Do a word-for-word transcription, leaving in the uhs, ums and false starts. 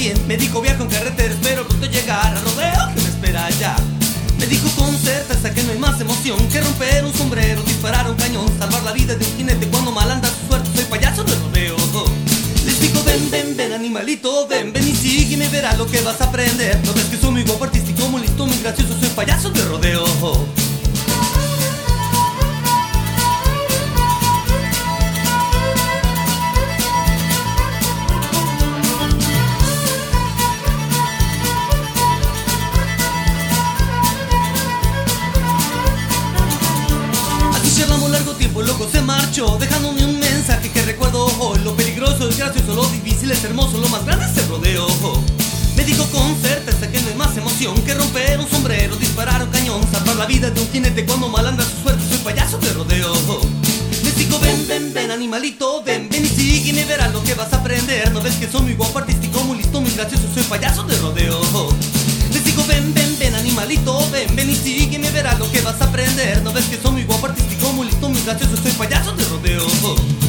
bien. Me dijo viajo en carretera, espero pronto llegar al rodeo que me espera allá. Me dijo con certeza que no hay más emoción que romper un sombrero, disparar un cañón, salvar la vida de un jinete cuando mal anda su suerte. Soy payaso de rodeo. Les digo ven, ven, ven animalito, ven, ven y sígueme, verás lo que vas a aprender. No ves que soy muy guapo, artístico, muy listo, muy gracioso, soy payaso de rodeo. Charlamos largo tiempo, luego se marchó, dejándome un mensaje que recuerdo hoy. Lo peligroso es gracioso, lo difícil es hermoso, lo más grande es el rodeo. Me dijo con certeza que no hay más emoción que romper un sombrero, disparar un cañón, salvar la vida de un jinete cuando mal anda su suerte. Soy payaso de rodeo. Les digo ven, ven, ven animalito, ven, ven y sígueme, verás lo que vas a aprender. No ves que soy muy guapo, artístico, muy listo, muy gracioso, soy payaso de rodeo. Les digo ven, ven, ven animalito, ven, ven y sígueme, verás lo que vas a aprender. No ves que soy muy guapo, artístico, muy listo, muy gracioso, soy payaso de rodeo.